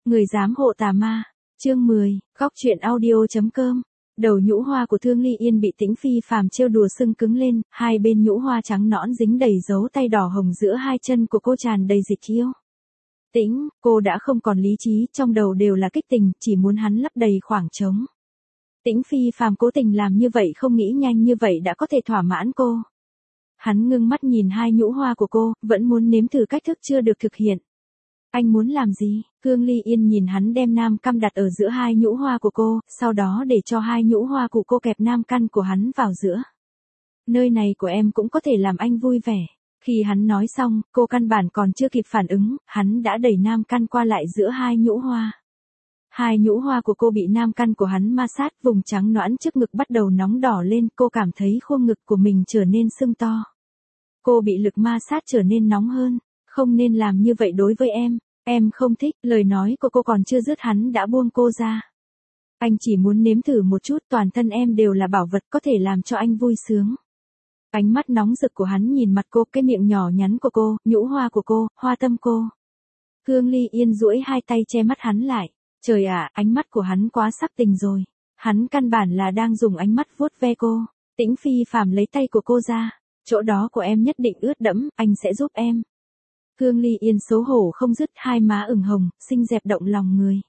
Người dám hộ tà ma. Chương 10, góc truyện audio.com. Đầu nhũ hoa của Thương Ly Yên bị Tĩnh Phi Phàm trêu đùa sưng cứng lên, hai bên nhũ hoa trắng nõn dính đầy dấu tay đỏ hồng, giữa hai chân của cô tràn đầy dịch yêu. Tĩnh, cô đã không còn lý trí, trong đầu đều là kích tình, chỉ muốn hắn lấp đầy khoảng trống. Tĩnh Phi Phàm cố tình làm như vậy, không nghĩ nhanh như vậy đã có thể thỏa mãn cô. Hắn ngưng mắt nhìn hai nhũ hoa của cô, vẫn muốn nếm thử cách thức chưa được thực hiện. Anh muốn làm gì? Thương Ly Yên nhìn hắn đem nam cam đặt ở giữa hai nhũ hoa của cô, sau đó để cho hai nhũ hoa của cô kẹp nam căn của hắn vào giữa. Nơi này của em cũng có thể làm anh vui vẻ. Khi hắn nói xong, cô căn bản còn chưa kịp phản ứng, hắn đã đẩy nam căn qua lại giữa hai nhũ hoa. Hai nhũ hoa của cô bị nam căn của hắn ma sát, vùng trắng nõn trước ngực bắt đầu nóng đỏ lên, cô cảm thấy khuôn ngực của mình trở nên sưng to. Cô bị lực ma sát trở nên nóng hơn. Không nên làm như vậy đối với em không thích. Lời nói của cô còn chưa dứt hắn đã buông cô ra. Anh chỉ muốn nếm thử một chút, toàn thân em đều là bảo vật có thể làm cho anh vui sướng. Ánh mắt nóng rực của hắn nhìn mặt cô, cái miệng nhỏ nhắn của cô, nhũ hoa của cô, hoa tâm cô. Thương Ly Yên duỗi hai tay che mắt hắn lại. Trời ạ, ánh mắt của hắn quá sắc tình rồi. Hắn căn bản là đang dùng ánh mắt vuốt ve cô. Tĩnh Phi Phàm lấy tay của cô ra. Chỗ đó của em nhất định ướt đẫm, anh sẽ giúp em. Thương Ly Yên xấu hổ không dứt, hai má ửng hồng, xinh đẹp động lòng người.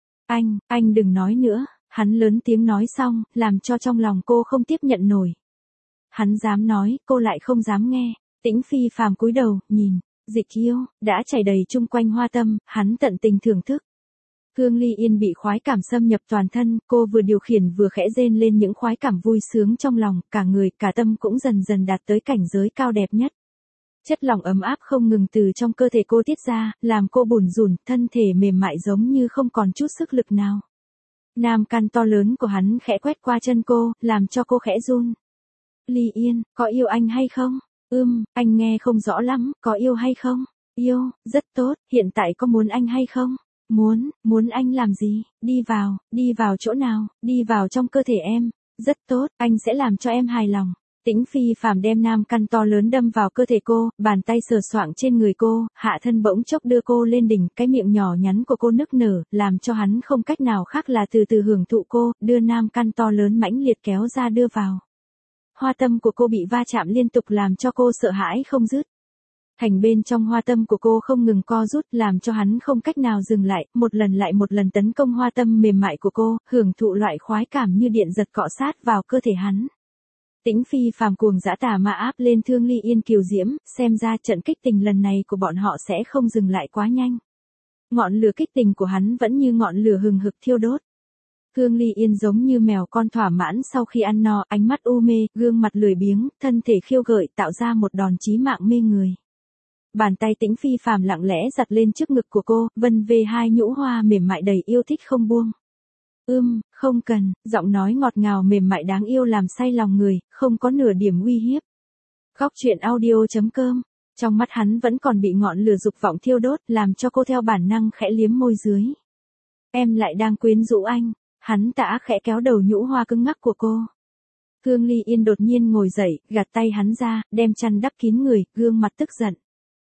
Anh đừng nói nữa, hắn lớn tiếng nói xong, làm cho trong lòng cô không tiếp nhận nổi. Hắn dám nói, cô lại không dám nghe. Tĩnh Phi Phàm cúi đầu, nhìn, dịch yêu, đã chảy đầy chung quanh hoa tâm, hắn tận tình thưởng thức. Thương Ly Yên bị khoái cảm xâm nhập toàn thân, cô vừa điều khiển vừa khẽ rên lên những khoái cảm vui sướng trong lòng, cả người, cả tâm cũng dần dần đạt tới cảnh giới cao đẹp nhất. Chất lỏng ấm áp không ngừng từ trong cơ thể cô tiết ra, làm cô bủn rủn, thân thể mềm mại giống như không còn chút sức lực nào. Nam căn to lớn của hắn khẽ quét qua chân cô, làm cho cô khẽ run. Ly Yên, có yêu anh hay không? Anh nghe không rõ lắm, có yêu hay không? Yêu, rất tốt, hiện tại có muốn anh hay không? Muốn anh làm gì? Đi vào chỗ nào? Đi vào trong cơ thể em. Rất tốt, anh sẽ làm cho em hài lòng. Tĩnh Phi Phàm đem nam căn to lớn đâm vào cơ thể cô, bàn tay sờ soạng trên người cô, hạ thân bỗng chốc đưa cô lên đỉnh, cái miệng nhỏ nhắn của cô nức nở, làm cho hắn không cách nào khác là từ từ hưởng thụ cô, đưa nam căn to lớn mãnh liệt kéo ra đưa vào. Hoa tâm của cô bị va chạm liên tục làm cho cô sợ hãi không dứt. Thành bên trong hoa tâm của cô không ngừng co rút, làm cho hắn không cách nào dừng lại, lại một lần tấn công hoa tâm mềm mại của cô, hưởng thụ loại khoái cảm như điện giật cọ sát vào cơ thể hắn. Tĩnh Phi Phàm cuồng dã tà ma áp lên Thương Ly Yên kiều diễm, xem ra trận kích tình lần này của bọn họ sẽ không dừng lại quá nhanh. Ngọn lửa kích tình của hắn vẫn như ngọn lửa hừng hực thiêu đốt. Thương Ly Yên giống như mèo con thỏa mãn sau khi ăn no, ánh mắt u mê, gương mặt lười biếng, thân thể khiêu gợi tạo ra một đòn chí mạng mê người. Bàn tay Tĩnh Phi Phàm lặng lẽ giật lên trước ngực của cô, vân về hai nhũ hoa mềm mại đầy yêu thích không buông. Không cần, giọng nói ngọt ngào mềm mại đáng yêu làm say lòng người, không có nửa điểm uy hiếp. Góc truyện audio.com. Trong mắt hắn vẫn còn bị ngọn lửa dục vọng thiêu đốt, làm cho cô theo bản năng khẽ liếm môi dưới. Em lại đang quyến rũ anh. Hắn tã khẽ kéo đầu nhũ hoa cứng ngắc của cô. Thương Ly Yên đột nhiên ngồi dậy, gạt tay hắn ra, đem chăn đắp kín người, gương mặt tức giận.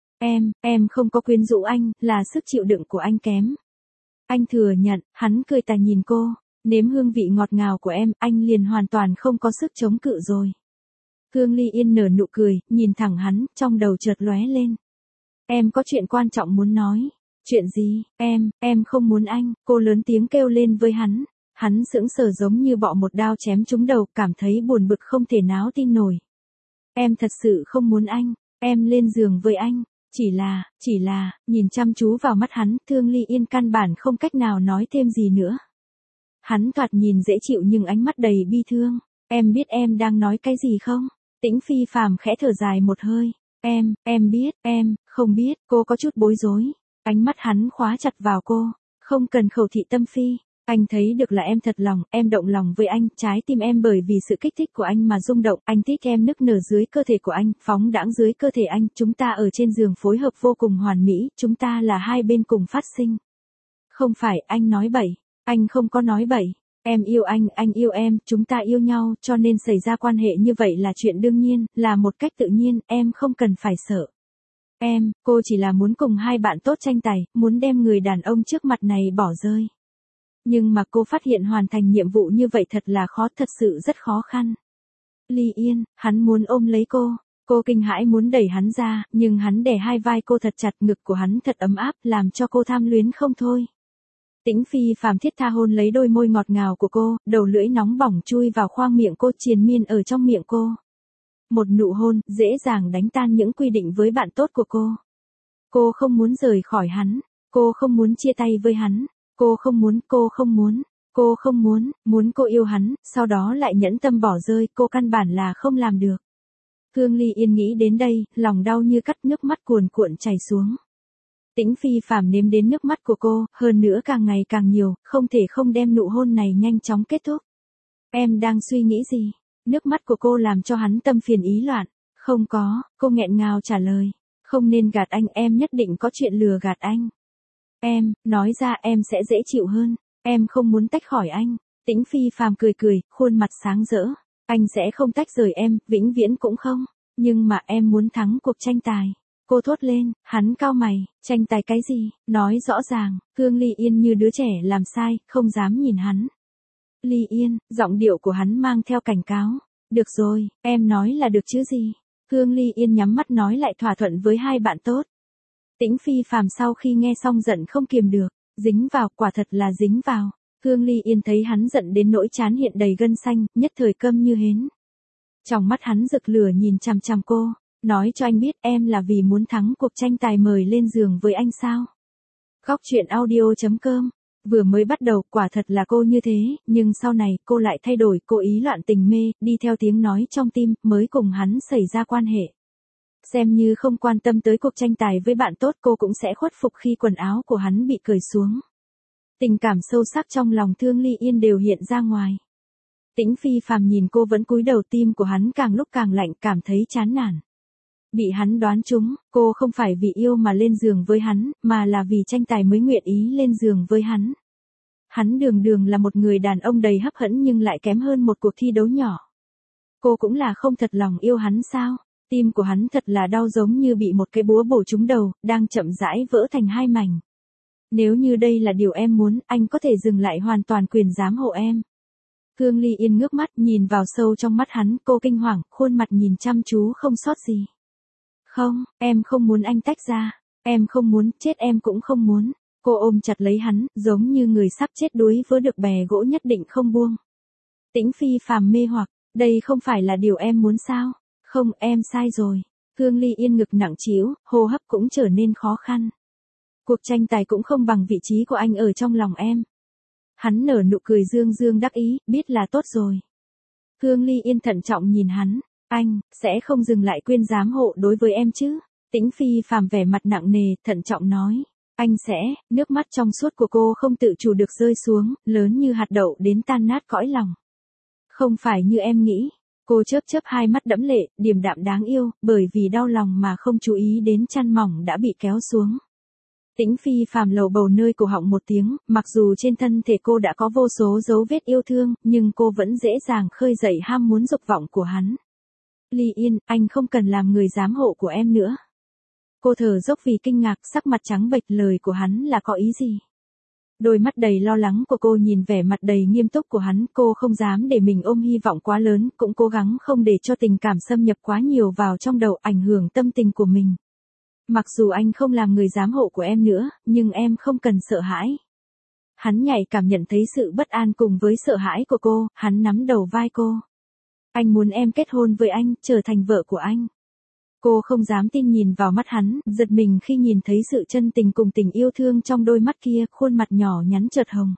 Em không có quyến rũ anh, là sức chịu đựng của anh kém. Anh thừa nhận, hắn cười tà nhìn cô, nếm hương vị ngọt ngào của em, anh liền hoàn toàn không có sức chống cự rồi. Thương Ly Yên nở nụ cười, nhìn thẳng hắn, trong đầu chợt lóe lên. Em có chuyện quan trọng muốn nói. Chuyện gì? Em không muốn anh, cô lớn tiếng kêu lên với hắn. Hắn sững sờ giống như bọ một đao chém trúng đầu, cảm thấy buồn bực không thể náo tin nổi. Em thật sự không muốn anh, em lên giường với anh. Chỉ là, nhìn chăm chú vào mắt hắn, Thương Ly Yên căn bản không cách nào nói thêm gì nữa. Hắn thoạt nhìn dễ chịu nhưng ánh mắt đầy bi thương. Em biết em đang nói cái gì không? Tĩnh Phi Phàm khẽ thở dài một hơi. Em biết, em, không biết, cô có chút bối rối. Ánh mắt hắn khóa chặt vào cô. Không cần khẩu thị tâm phi. Anh thấy được là em thật lòng, em động lòng với anh, trái tim em bởi vì sự kích thích của anh mà rung động, anh thích em nức nở dưới cơ thể của anh, phóng đãng dưới cơ thể anh, chúng ta ở trên giường phối hợp vô cùng hoàn mỹ, chúng ta là hai bên cùng phát sinh. Không phải, anh nói bậy, anh không có nói bậy, em yêu anh yêu em, chúng ta yêu nhau, cho nên xảy ra quan hệ như vậy là chuyện đương nhiên, là một cách tự nhiên, em không cần phải sợ. Cô chỉ là muốn cùng hai bạn tốt tranh tài, muốn đem người đàn ông trước mặt này bỏ rơi. Nhưng mà cô phát hiện hoàn thành nhiệm vụ như vậy thật là khó, thật sự rất khó khăn. Ly Yên, hắn muốn ôm lấy cô. Cô kinh hãi muốn đẩy hắn ra, nhưng hắn đè hai vai cô thật chặt, ngực của hắn thật ấm áp, làm cho cô tham luyến không thôi. Tĩnh Phi Phàm thiết tha hôn lấy đôi môi ngọt ngào của cô, đầu lưỡi nóng bỏng chui vào khoang miệng cô, triền miên ở trong miệng cô. Một nụ hôn, dễ dàng đánh tan những quy định với bạn tốt của cô. Cô không muốn rời khỏi hắn. Cô không muốn chia tay với hắn. Cô không muốn, muốn cô yêu hắn, sau đó lại nhẫn tâm bỏ rơi, cô căn bản là không làm được. Thương Ly Yên nghĩ đến đây, lòng đau như cắt, nước mắt cuồn cuộn chảy xuống. Tĩnh Phi Phàm nếm đến nước mắt của cô, hơn nữa càng ngày càng nhiều, không thể không đem nụ hôn này nhanh chóng kết thúc. Em đang suy nghĩ gì? Nước mắt của cô làm cho hắn tâm phiền ý loạn. Không có, cô nghẹn ngào trả lời. Không nên gạt anh, em nhất định có chuyện lừa gạt anh. Nói ra em sẽ dễ chịu hơn. Em không muốn tách khỏi anh. Tĩnh Phi Phàm cười cười, khuôn mặt sáng rỡ. Anh sẽ không tách rời em, vĩnh viễn cũng không. Nhưng mà em muốn thắng cuộc tranh tài. Cô thốt lên, hắn cau mày, tranh tài cái gì, nói rõ ràng. Thương Ly Yên như đứa trẻ làm sai, không dám nhìn hắn. Ly Yên, giọng điệu của hắn mang theo cảnh cáo. Được rồi, em nói là được chứ gì. Thương Ly Yên nhắm mắt nói lại thỏa thuận với hai bạn tốt. Tĩnh Phi Phàm sau khi nghe xong giận không kiềm được, dính vào, quả thật là dính vào. Thương Ly Yên thấy hắn giận đến nỗi trán hiện đầy gân xanh, nhất thời câm như hến. Trong mắt hắn rực lửa nhìn chằm chằm cô, nói cho anh biết em là vì muốn thắng cuộc tranh tài mời lên giường với anh sao. Góc truyện audio.com. Vừa mới bắt đầu quả thật là cô như thế, nhưng sau này cô lại thay đổi, cô ý loạn tình mê, đi theo tiếng nói trong tim, mới cùng hắn xảy ra quan hệ. Xem như không quan tâm tới cuộc tranh tài với bạn tốt, cô cũng sẽ khuất phục khi quần áo của hắn bị cởi xuống. Tình cảm sâu sắc trong lòng Thương Ly Yên đều hiện ra ngoài. Tĩnh Phi Phàm nhìn cô vẫn cúi đầu, tim của hắn càng lúc càng lạnh, cảm thấy chán nản. Bị hắn đoán trúng, cô không phải vì yêu mà lên giường với hắn, mà là vì tranh tài mới nguyện ý lên giường với hắn. Hắn đường đường là một người đàn ông đầy hấp dẫn nhưng lại kém hơn một cuộc thi đấu nhỏ. Cô cũng là không thật lòng yêu hắn sao? Tim của hắn thật là đau, giống như bị một cái búa bổ trúng đầu, đang chậm rãi vỡ thành hai mảnh. Nếu như đây là điều em muốn, anh có thể dừng lại, hoàn toàn quyền giám hộ em. Thương Ly Yên ngước mắt nhìn vào sâu trong mắt hắn, cô kinh hoàng, khuôn mặt nhìn chăm chú không sót gì. Không, em không muốn anh tách ra. Em không muốn, chết em cũng không muốn. Cô ôm chặt lấy hắn, giống như người sắp chết đuối vớ được bè gỗ nhất định không buông. Tĩnh Phi Phàm mê hoặc, đây không phải là điều em muốn sao? Không, em sai rồi. Thương Ly Yên ngực nặng trĩu, hô hấp cũng trở nên khó khăn. Cuộc tranh tài cũng không bằng vị trí của anh ở trong lòng em. Hắn nở nụ cười dương dương đắc ý, biết là tốt rồi. Thương Ly Yên thận trọng nhìn hắn, anh sẽ không dừng lại quyền giám hộ đối với em chứ? Tĩnh Phi Phàm vẻ mặt nặng nề, thận trọng nói, anh sẽ. Nước mắt trong suốt của cô không tự chủ được rơi xuống, lớn như hạt đậu đến tan nát cõi lòng. Không phải như em nghĩ. Cô chớp chớp hai mắt đẫm lệ, điềm đạm đáng yêu, bởi vì đau lòng mà không chú ý đến chăn mỏng đã bị kéo xuống. Tĩnh Phi Phàm lầu bầu nơi cổ họng một tiếng, mặc dù trên thân thể cô đã có vô số dấu vết yêu thương, nhưng cô vẫn dễ dàng khơi dậy ham muốn dục vọng của hắn. Ly Yên, anh không cần làm người giám hộ của em nữa. Cô thở dốc vì kinh ngạc, sắc mặt trắng bệch, lời của hắn là có ý gì? Đôi mắt đầy lo lắng của cô nhìn vẻ mặt đầy nghiêm túc của hắn, cô không dám để mình ôm hy vọng quá lớn, cũng cố gắng không để cho tình cảm xâm nhập quá nhiều vào trong đầu, ảnh hưởng tâm tình của mình. Mặc dù anh không làm người giám hộ của em nữa, nhưng em không cần sợ hãi. Hắn nhạy cảm nhận thấy sự bất an cùng với sợ hãi của cô, hắn nắm đầu vai cô. Anh muốn em kết hôn với anh, trở thành vợ của anh. Cô không dám tin nhìn vào mắt hắn, giật mình khi nhìn thấy sự chân tình cùng tình yêu thương trong đôi mắt kia, khuôn mặt nhỏ nhắn chợt hồng.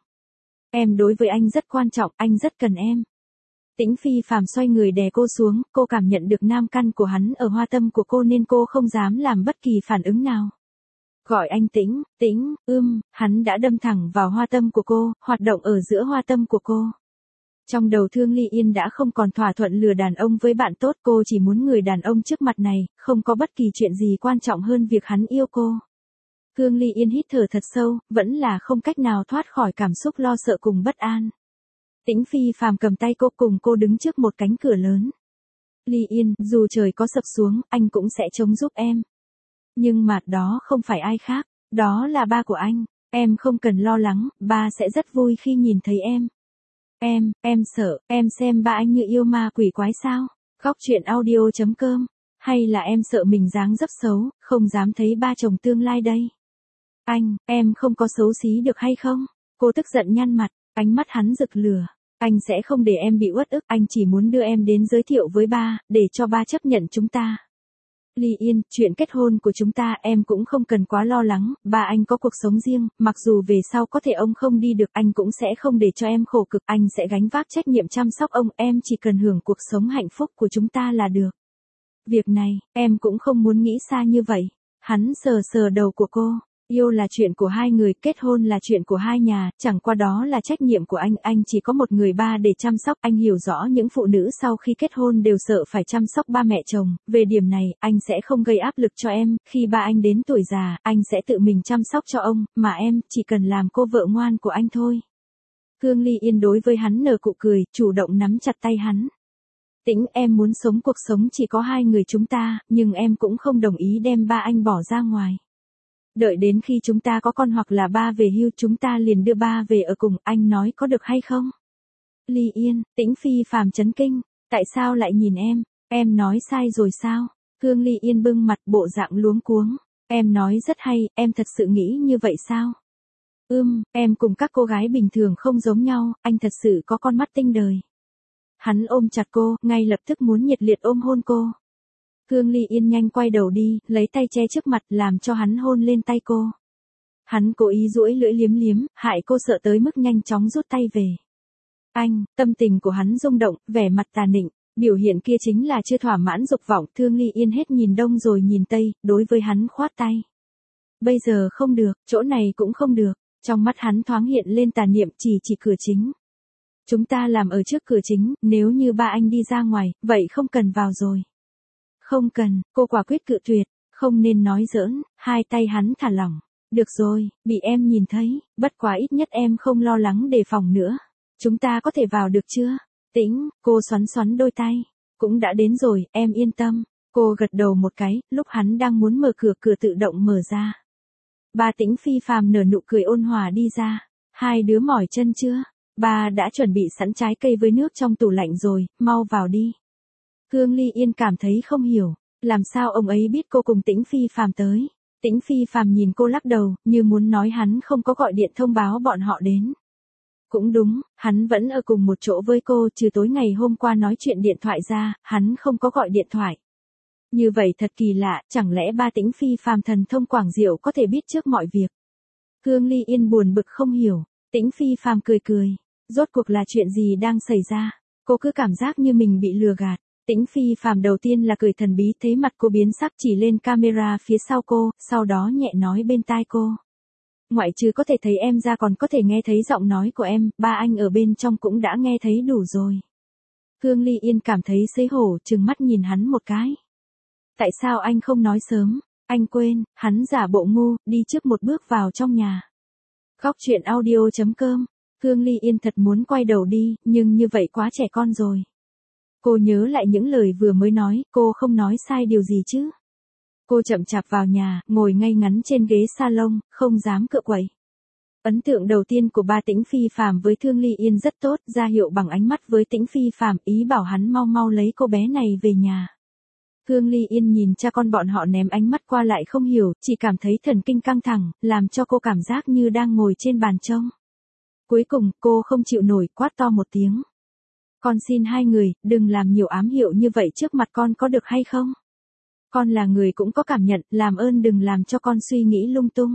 Em đối với anh rất quan trọng, anh rất cần em. Tĩnh Phi Phàm xoay người đè cô xuống, cô cảm nhận được nam căn của hắn ở hoa tâm của cô nên cô không dám làm bất kỳ phản ứng nào. Gọi anh Tĩnh, hắn đã đâm thẳng vào hoa tâm của cô, hoạt động ở giữa hoa tâm của cô. Trong đầu Thương Ly Yên đã không còn thỏa thuận lừa đàn ông với bạn tốt, cô chỉ muốn người đàn ông trước mặt này, không có bất kỳ chuyện gì quan trọng hơn việc hắn yêu cô. Thương Ly Yên hít thở thật sâu, vẫn là không cách nào thoát khỏi cảm xúc lo sợ cùng bất an. Tĩnh Phi Phàm cầm tay cô cùng cô đứng trước một cánh cửa lớn. Ly Yên, dù trời có sập xuống, anh cũng sẽ chống giúp em. Nhưng mà đó không phải ai khác, đó là ba của anh. Em không cần lo lắng, ba sẽ rất vui khi nhìn thấy em. Em sợ, em xem ba anh như yêu ma quỷ quái sao? Góc chuyện audio.com. Hay là em sợ mình dáng dấp xấu, không dám thấy ba chồng tương lai đây? Em không có xấu xí được hay không? Cô tức giận nhăn mặt, ánh mắt hắn rực lửa. Anh sẽ không để em bị uất ức, anh chỉ muốn đưa em đến giới thiệu với ba, để cho ba chấp nhận chúng ta. Ly Yên, chuyện kết hôn của chúng ta em cũng không cần quá lo lắng, ba anh có cuộc sống riêng, mặc dù về sau có thể ông không đi được anh cũng sẽ không để cho em khổ cực, anh sẽ gánh vác trách nhiệm chăm sóc ông, em chỉ cần hưởng cuộc sống hạnh phúc của chúng ta là được. Việc này, em cũng không muốn nghĩ xa như vậy. Hắn sờ sờ đầu của cô. Yêu là chuyện của hai người, kết hôn là chuyện của hai nhà, chẳng qua đó là trách nhiệm của anh chỉ có một người ba để chăm sóc, anh hiểu rõ những phụ nữ sau khi kết hôn đều sợ phải chăm sóc ba mẹ chồng, về điểm này, anh sẽ không gây áp lực cho em, khi ba anh đến tuổi già, anh sẽ tự mình chăm sóc cho ông, mà em, chỉ cần làm cô vợ ngoan của anh thôi. Khương Ly Yên đối với hắn nở cụ cười, chủ động nắm chặt tay hắn. Tĩnh, em muốn sống cuộc sống chỉ có hai người chúng ta, nhưng em cũng không đồng ý đem ba anh bỏ ra ngoài. Đợi đến khi chúng ta có con hoặc là ba về hưu chúng ta liền đưa ba về ở cùng, anh nói có được hay không? Ly Yên, Tĩnh phi phàm chấn kinh, tại sao lại nhìn em nói sai rồi sao? Khương Ly Yên bưng mặt bộ dạng luống cuống, em nói rất hay, em thật sự nghĩ như vậy sao? Em cùng các cô gái bình thường không giống nhau, anh thật sự có con mắt tinh đời. Hắn ôm chặt cô, ngay lập tức muốn nhiệt liệt ôm hôn cô. Khương Ly Yên nhanh quay đầu đi, lấy tay che trước mặt làm cho hắn hôn lên tay cô. Hắn cố ý duỗi lưỡi liếm liếm, hại cô sợ tới mức nhanh chóng rút tay về. Tâm tình của hắn rung động, vẻ mặt tà nịnh, biểu hiện kia chính là chưa thỏa mãn dục vọng. Khương Ly Yên hết nhìn đông rồi nhìn tây, đối với hắn khoát tay. Bây giờ không được, chỗ này cũng không được, trong mắt hắn thoáng hiện lên tà niệm, chỉ cửa chính. Chúng ta làm ở trước cửa chính, nếu như ba anh đi ra ngoài, vậy không cần vào rồi. Không cần, cô quả quyết cự tuyệt, không nên nói giỡn, hai tay hắn thả lỏng. Được rồi, bị em nhìn thấy, bất quá ít nhất em không lo lắng đề phòng nữa. Chúng ta có thể vào được chưa? Tĩnh, cô xoắn xoắn đôi tay. Cũng đã đến rồi, em yên tâm. Cô gật đầu một cái, lúc hắn đang muốn mở cửa, cửa tự động mở ra. Ba Tĩnh phi phàm nở nụ cười ôn hòa đi ra. Hai đứa mỏi chân chưa? Ba đã chuẩn bị sẵn trái cây với nước trong tủ lạnh rồi, mau vào đi. Khương Ly Yên cảm thấy không hiểu, làm sao ông ấy biết cô cùng Tĩnh phi phàm tới. Tĩnh phi phàm nhìn cô lắc đầu, như muốn nói hắn không có gọi điện thông báo bọn họ đến. Cũng đúng, hắn vẫn ở cùng một chỗ với cô, trừ tối ngày hôm qua nói chuyện điện thoại ra, hắn không có gọi điện thoại. Như vậy thật kỳ lạ, chẳng lẽ ba Tĩnh phi phàm thần thông quảng diệu có thể biết trước mọi việc. Khương Ly Yên buồn bực không hiểu, Tĩnh phi phàm cười cười, rốt cuộc là chuyện gì đang xảy ra, cô cứ cảm giác như mình bị lừa gạt. Tĩnh phi phàm đầu tiên là cười thần bí, thấy mặt cô biến sắc chỉ lên camera phía sau cô, sau đó nhẹ nói bên tai cô. Ngoại trừ có thể thấy em ra còn có thể nghe thấy giọng nói của em, ba anh ở bên trong cũng đã nghe thấy đủ rồi. Khương Ly Yên cảm thấy xấu hổ, trừng mắt nhìn hắn một cái. Tại sao anh không nói sớm? Anh quên, hắn giả bộ ngu, đi trước một bước vào trong nhà. Góc chuyện audio.com. Khương Ly Yên thật muốn quay đầu đi, nhưng như vậy quá trẻ con rồi. Cô nhớ lại những lời vừa mới nói, cô không nói sai điều gì chứ. Cô chậm chạp vào nhà, ngồi ngay ngắn trên ghế salon, không dám cựa quậy. Ấn tượng đầu tiên của ba Tĩnh phi phàm với Khương Ly Yên rất tốt, ra hiệu bằng ánh mắt với Tĩnh phi phàm, ý bảo hắn mau mau lấy cô bé này về nhà. Khương Ly Yên nhìn cha con bọn họ ném ánh mắt qua lại không hiểu, chỉ cảm thấy thần kinh căng thẳng, làm cho cô cảm giác như đang ngồi trên bàn trông. Cuối cùng, cô không chịu nổi, quát to một tiếng. Con xin hai người, đừng làm nhiều ám hiệu như vậy trước mặt con có được hay không? Con là người cũng có cảm nhận, làm ơn đừng làm cho con suy nghĩ lung tung.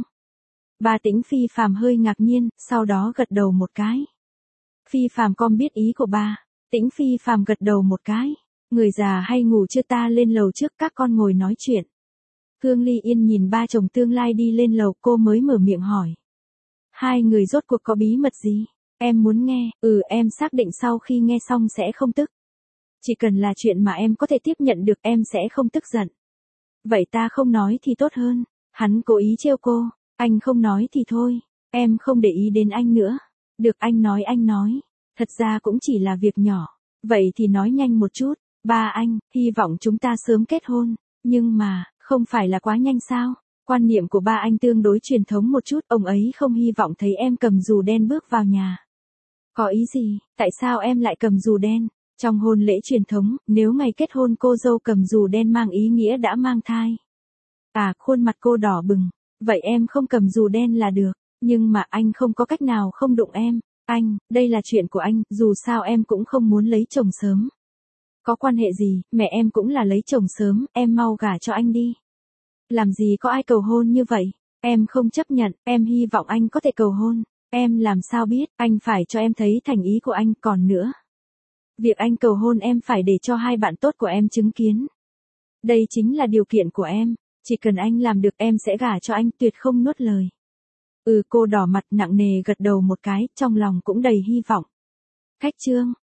Ba Tĩnh phi phàm hơi ngạc nhiên, sau đó gật đầu một cái. Phi phàm con biết ý của ba. Tĩnh phi phàm gật đầu một cái. Người già hay ngủ chưa, ta lên lầu trước, các con ngồi nói chuyện. Khương Ly Yên nhìn ba chồng tương lai đi lên lầu, cô mới mở miệng hỏi. Hai người rốt cuộc có bí mật gì? Em muốn nghe, em xác định sau khi nghe xong sẽ không tức. Chỉ cần là chuyện mà em có thể tiếp nhận được em sẽ không tức giận. Vậy ta không nói thì tốt hơn. Hắn cố ý trêu cô, anh không nói thì thôi, em không để ý đến anh nữa. Được, anh nói. Thật ra cũng chỉ là việc nhỏ. Vậy thì nói nhanh một chút. Ba anh, hy vọng chúng ta sớm kết hôn. Nhưng mà, Không phải là quá nhanh sao? Quan niệm của ba anh tương đối truyền thống một chút, ông ấy không hy vọng thấy em cầm dù đen bước vào nhà. Có ý gì, tại sao em lại cầm dù đen? Trong hôn lễ truyền thống, nếu ngày kết hôn cô dâu cầm dù đen mang ý nghĩa đã mang thai. Khuôn mặt cô đỏ bừng. Vậy em không cầm dù đen là được. Nhưng mà anh không có cách nào không đụng em. Anh, đây là chuyện của anh, dù sao em cũng không muốn lấy chồng sớm. Có quan hệ gì, mẹ em cũng là lấy chồng sớm, em mau gả cho anh đi. Làm gì có ai cầu hôn như vậy? Em không chấp nhận, em hy vọng anh có thể cầu hôn. Em làm sao biết, anh phải cho em thấy thành ý của anh, còn nữa. Việc anh cầu hôn em phải để cho hai bạn tốt của em chứng kiến. Đây chính là điều kiện của em. Chỉ cần anh làm được em sẽ gả cho anh, tuyệt không nuốt lời. Cô đỏ mặt nặng nề gật đầu một cái, trong lòng cũng đầy hy vọng. Khách trương,